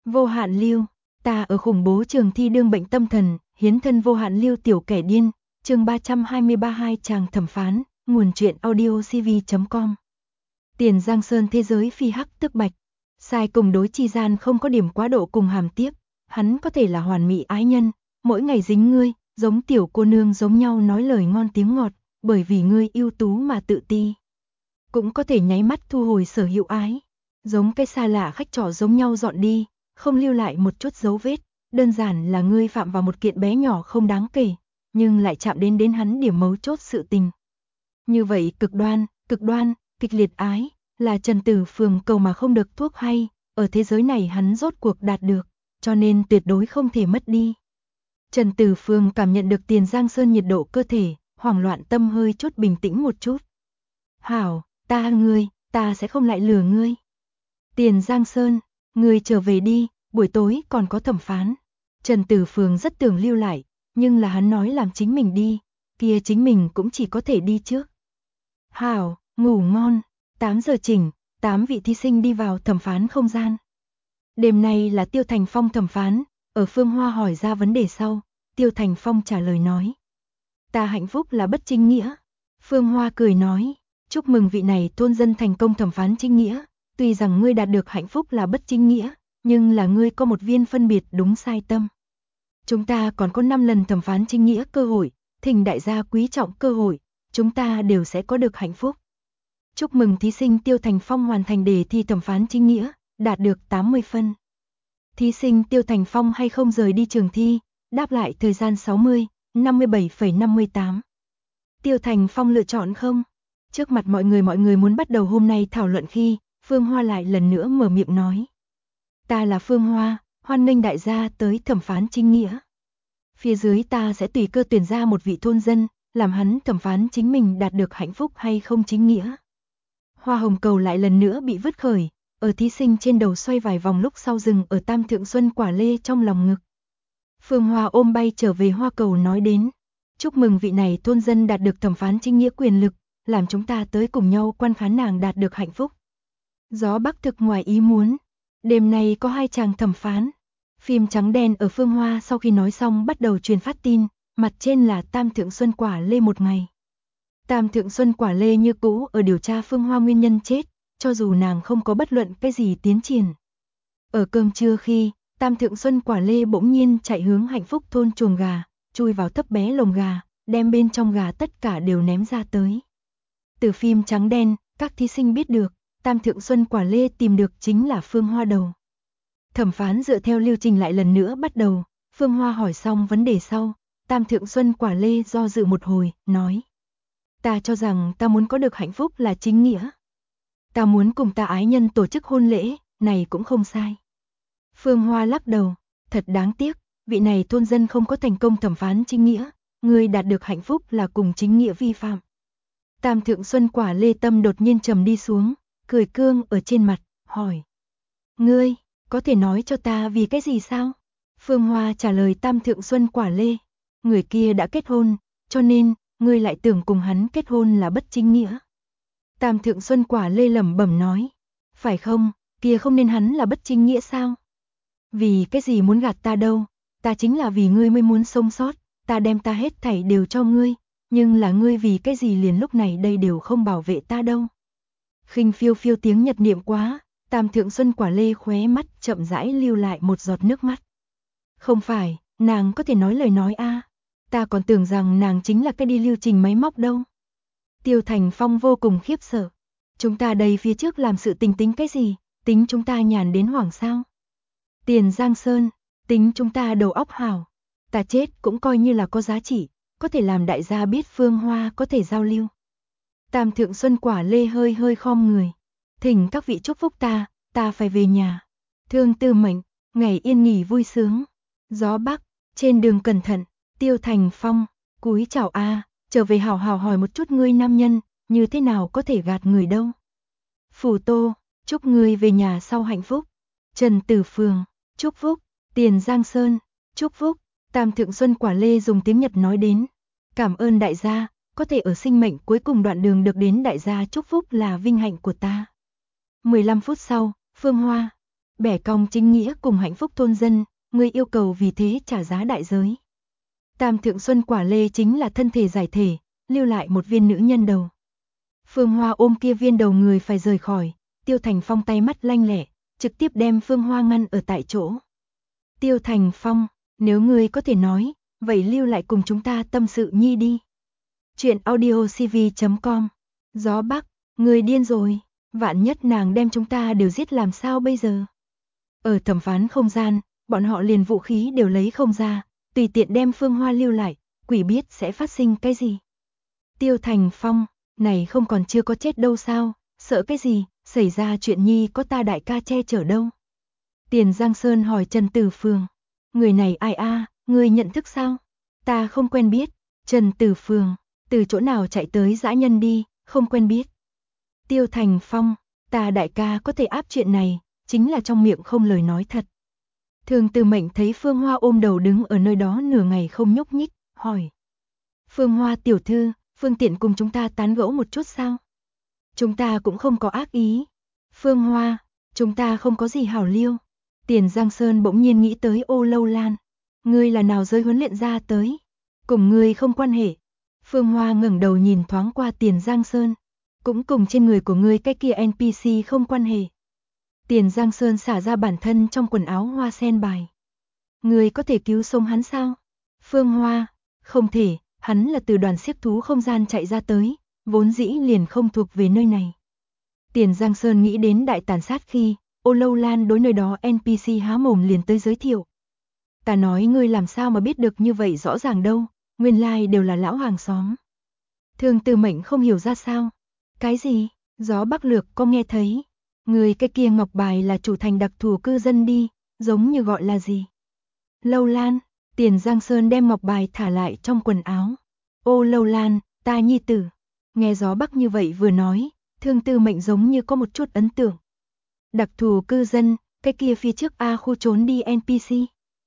Vô hạn lưu, ta ở khủng bố trường thi đương bệnh tâm thần, hiến thân vô hạn lưu tiểu kẻ điên, chương 323 hai chàng thẩm phán, nguồn truyện audio cv.com. Tiền Giang Sơn thế giới phi hắc tức bạch, sai cùng đối chi gian không có điểm quá độ cùng hàm tiếp, hắn có thể là hoàn mỹ ái nhân, mỗi ngày dính ngươi, giống tiểu cô nương giống nhau nói lời ngon tiếng ngọt, bởi vì ngươi ưu tú mà tự ti. Cũng có thể nháy mắt thu hồi sở hữu ái, giống cái xa lạ khách trọ giống nhau dọn đi, không lưu lại một chút dấu vết, đơn giản là ngươi phạm vào một kiện bé nhỏ không đáng kể, nhưng lại chạm đến hắn điểm mấu chốt sự tình. Như vậy cực đoan, kịch liệt ái, là Trần Tử Phường cầu mà không được thuốc hay, ở thế giới này hắn rốt cuộc đạt được, cho nên tuyệt đối không thể mất đi. Trần Tử Phường cảm nhận được Tiền Giang Sơn nhiệt độ cơ thể, hoảng loạn tâm hơi chút bình tĩnh một chút. Hảo, ta sẽ không lại lừa ngươi. Tiền Giang Sơn, ngươi trở về đi, buổi tối còn có thẩm phán. Trần Tử Phường rất tưởng lưu lại, nhưng là hắn nói làm chính mình đi, kia chính mình cũng chỉ có thể đi trước. Hảo, ngủ ngon, 8 giờ chỉnh, 8 vị thí sinh đi vào thẩm phán không gian. Đêm nay là Tiêu Thành Phong thẩm phán, ở Phương Hoa hỏi ra vấn đề sau, Tiêu Thành Phong trả lời nói. Ta hạnh phúc là bất chính nghĩa. Phương Hoa cười nói, chúc mừng vị này thôn dân thành công thẩm phán chính nghĩa, tuy rằng ngươi đạt được hạnh phúc là bất chính nghĩa, nhưng là ngươi có một viên phân biệt đúng sai tâm. Chúng ta còn có 5 lần thẩm phán chính nghĩa cơ hội, thỉnh đại gia quý trọng cơ hội, chúng ta đều sẽ có được hạnh phúc. Chúc mừng thí sinh Tiêu Thành Phong hoàn thành đề thi thẩm phán chính nghĩa, đạt được 80 phân. Thí sinh Tiêu Thành Phong hay không rời đi trường thi, đáp lại thời gian 60, 57,58. Tiêu Thành Phong lựa chọn không? Trước mặt mọi người muốn bắt đầu hôm nay thảo luận khi, Phương Hoa lại lần nữa mở miệng nói. Ta là Phương Hoa, hoan nghênh đại gia tới thẩm phán chính nghĩa. Phía dưới ta sẽ tùy cơ tuyển ra một vị thôn dân, làm hắn thẩm phán chính mình đạt được hạnh phúc hay không chính nghĩa. Hoa hồng cầu lại lần nữa bị vứt khởi, ở thí sinh trên đầu xoay vài vòng lúc sau dừng ở Tam Thượng Xuân quả lê trong lòng ngực. Phương Hoa ôm bay trở về hoa cầu nói đến. Chúc mừng vị này thôn dân đạt được thẩm phán chính nghĩa quyền lực, làm chúng ta tới cùng nhau quan khán nàng đạt được hạnh phúc. Gió Bắc thực ngoài ý muốn. Đêm nay có 2 chàng thẩm phán. Phim trắng đen ở Phương Hoa sau khi nói xong bắt đầu truyền phát tin, mặt trên là Tam Thượng Xuân quả lê một ngày. Tam Thượng Xuân quả lê như cũ ở điều tra Phương Hoa nguyên nhân chết, cho dù nàng không có bất luận cái gì tiến triển. Ở cơm trưa khi, Tam Thượng Xuân quả lê bỗng nhiên chạy hướng hạnh phúc thôn chuồng gà, chui vào thấp bé lồng gà, đem bên trong gà tất cả đều ném ra tới. Từ phim trắng đen, các thí sinh biết được, Tam Thượng Xuân quả lê tìm được chính là Phương Hoa đầu. Thẩm phán dựa theo lưu trình lại lần nữa bắt đầu, Phương Hoa hỏi xong vấn đề sau, Tam Thượng Xuân quả lê do dự một hồi, nói. Ta cho rằng ta muốn có được hạnh phúc là chính nghĩa. Ta muốn cùng ta ái nhân tổ chức hôn lễ, này cũng không sai. Phương Hoa lắc đầu, thật đáng tiếc, vị này thôn dân không có thành công thẩm phán chính nghĩa, người đạt được hạnh phúc là cùng chính nghĩa vi phạm. Tam Thượng Xuân quả lê tâm đột nhiên trầm đi xuống, cười cương ở trên mặt, hỏi. Ngươi, có thể nói cho ta vì cái gì sao? Phương Hoa trả lời Tam Thượng Xuân quả lê. Người kia đã kết hôn, cho nên, ngươi lại tưởng cùng hắn kết hôn là bất chính nghĩa. Tam Thượng Xuân quả lê lẩm bẩm nói. Phải không, kia không nên hắn là bất chính nghĩa sao? Vì cái gì muốn gạt ta đâu, ta chính là vì ngươi mới muốn sống sót, ta đem ta hết thảy đều cho ngươi, nhưng là ngươi vì cái gì liền lúc này đây đều không bảo vệ ta đâu. Khinh phiêu phiêu tiếng Nhật niệm quá, Tam Thượng Xuân quả lê khóe mắt chậm rãi lưu lại một giọt nước mắt. Không phải, nàng có thể nói lời nói a, ta còn tưởng rằng nàng chính là cái đi lưu trình máy móc đâu. Tiêu Thành Phong vô cùng khiếp sợ. Chúng ta đây phía trước làm sự tình tính cái gì, tính chúng ta nhàn đến hoảng sao? Tiền Giang Sơn, tính chúng ta đầu óc hảo, ta chết cũng coi như là có giá trị, có thể làm đại gia biết Phương Hoa có thể giao lưu. Tam Thượng Xuân quả lê hơi hơi khom người. Thỉnh các vị chúc phúc ta phải về nhà. Thương tư mệnh, ngày yên nghỉ vui sướng. Gió Bắc, trên đường cẩn thận, Tiêu Thành Phong, cúi chào a, trở về hào hào hỏi một chút ngươi nam nhân, như thế nào có thể gạt người đâu. Phủ Tô, chúc ngươi về nhà sau hạnh phúc. Trần Tử Phường, chúc phúc. Tiền Giang Sơn, chúc phúc. Tam Thượng Xuân quả lê dùng tiếng Nhật nói đến. Cảm ơn đại gia, có thể ở sinh mệnh cuối cùng đoạn đường được đến đại gia chúc phúc là vinh hạnh của ta. 15 phút sau, Phương Hoa, bẻ cong chính nghĩa cùng hạnh phúc thôn dân, ngươi yêu cầu vì thế trả giá đại giới. Tam thượng xuân quả lê chính là thân thể giải thể, lưu lại một viên nữ nhân đầu. Phương Hoa ôm kia viên đầu người phải rời khỏi, Tiêu Thành Phong tay mắt lanh lẹ, trực tiếp đem Phương Hoa ngăn ở tại chỗ. Tiêu Thành Phong, nếu ngươi có thể nói, vậy lưu lại cùng chúng ta tâm sự nhi đi. Chuyện audiocv.com. Gió Bắc, ngươi điên rồi, vạn nhất nàng đem chúng ta đều giết làm sao bây giờ? Ở thẩm phán không gian, bọn họ liền vũ khí đều lấy không ra, tùy tiện đem Phương Hoa lưu lại, quỷ biết sẽ phát sinh cái gì. Tiêu Thành Phong, này không còn chưa có chết đâu sao, sợ cái gì, xảy ra chuyện nhi có ta đại ca che chở đâu. Tiền Giang Sơn hỏi Trần Tử Phường, người này ai a, ngươi nhận thức sao? Ta không quen biết. Trần Tử Phường, từ chỗ nào chạy tới dã nhân đi, không quen biết. Tiêu Thành Phong, ta đại ca có thể áp chuyện này, chính là trong miệng không lời nói thật. Thường Từ Mệnh thấy Phương Hoa ôm đầu đứng ở nơi đó nửa ngày không nhúc nhích, hỏi. Phương Hoa tiểu thư, phương tiện cùng chúng ta tán gẫu một chút sao? Chúng ta cũng không có ác ý. Phương Hoa, chúng ta không có gì hảo liêu. Tiền Giang Sơn bỗng nhiên nghĩ tới Ô Lâu Lan. Ngươi là nào giới huấn luyện ra tới? Cùng ngươi không quan hệ. Phương Hoa ngẩng đầu nhìn thoáng qua Tiền Giang Sơn. Cũng cùng trên người của ngươi cái kia NPC không quan hệ. Tiền Giang Sơn xả ra bản thân trong quần áo hoa sen bài. Ngươi có thể cứu sống hắn sao? Phương Hoa, không thể, hắn là từ đoàn xiếc thú không gian chạy ra tới, vốn dĩ liền không thuộc về nơi này. Tiền Giang Sơn nghĩ đến đại tàn sát khi, Ô Lâu Lan đối nơi đó NPC há mồm liền tới giới thiệu. Ta nói ngươi làm sao mà biết được như vậy rõ ràng đâu, nguyên lai đều là lão hàng xóm. Thường Từ Mệnh không hiểu ra sao. Cái gì? Gió Bắc Lược có nghe thấy. Người cái kia ngọc bài là chủ thành đặc thù cư dân đi, giống như gọi là gì? Lâu Lan. Tiền Giang Sơn đem ngọc bài thả lại trong quần áo. Ô Lâu Lan, ta nhi tử. Nghe Gió Bắc như vậy vừa nói, Thương Từ Mệnh giống như có một chút ấn tượng. Đặc thù cư dân, cái kia phía trước A khu trốn đi NPC.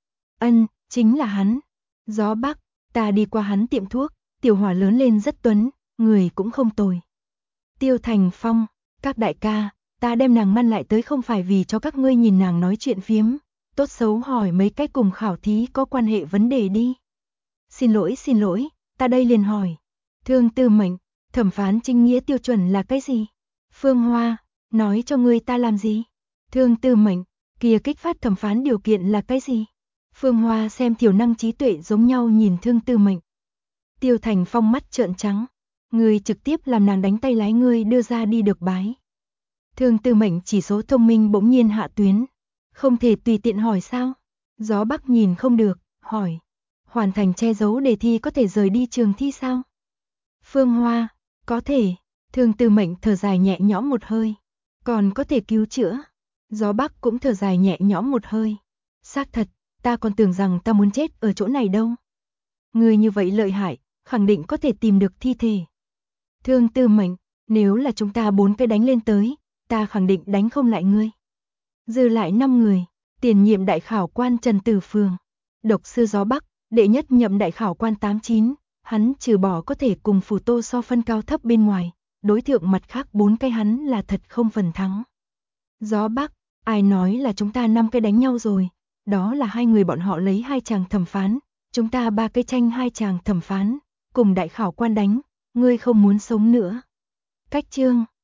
Chính là hắn. Gió Bắc, ta đi qua hắn tiệm thuốc, tiểu hỏa lớn lên rất tuấn, người cũng không tồi. Tiêu Thành Phong, các đại ca, ta đem nàng mang lại tới không phải vì cho các ngươi nhìn nàng nói chuyện phiếm, tốt xấu hỏi mấy cái cùng khảo thí có quan hệ vấn đề đi. Xin lỗi, ta đây liền hỏi. Thương Từ Mệnh, thẩm phán chính nghĩa tiêu chuẩn là cái gì? Phương Hoa, nói cho ngươi ta làm gì? Thương Từ Mệnh, kia kích phát thẩm phán điều kiện là cái gì? Phương Hoa xem thiểu năng trí tuệ giống nhau nhìn Thương Từ Mệnh. Tiêu Thành Phong mắt trợn trắng, ngươi trực tiếp làm nàng đánh tay lái ngươi đưa ra đi được bái. Thương Từ Mệnh chỉ số thông minh bỗng nhiên hạ tuyến, không thể tùy tiện hỏi sao? Gió Bắc nhìn không được, hỏi, hoàn thành che giấu đề thi có thể rời đi trường thi sao? Phương Hoa, có thể. Thương Từ Mệnh thở dài nhẹ nhõm một hơi, còn có thể cứu chữa. Gió Bắc cũng thở dài nhẹ nhõm một hơi, xác thật, ta còn tưởng rằng ta muốn chết ở chỗ này đâu. Ngươi như vậy lợi hại, khẳng định có thể tìm được thi thể. Thương Từ Mệnh, nếu là chúng ta 4 cái đánh lên tới, ta khẳng định đánh không lại ngươi. Dư lại 5 người, tiền nhiệm đại khảo quan Trần Tử Phường, độc sư Gió Bắc, đệ nhất nhậm đại khảo quan 89, hắn trừ bỏ có thể cùng Phù Tô so phân cao thấp bên ngoài, đối thượng mặt khác 4 cái hắn là thật không phần thắng. Gió Bắc, ai nói là chúng ta 5 cái đánh nhau rồi, đó là 2 người bọn họ lấy 2 chàng thẩm phán, chúng ta 3 cái tranh 2 chàng thẩm phán, cùng đại khảo quan đánh, ngươi không muốn sống nữa. Cách chương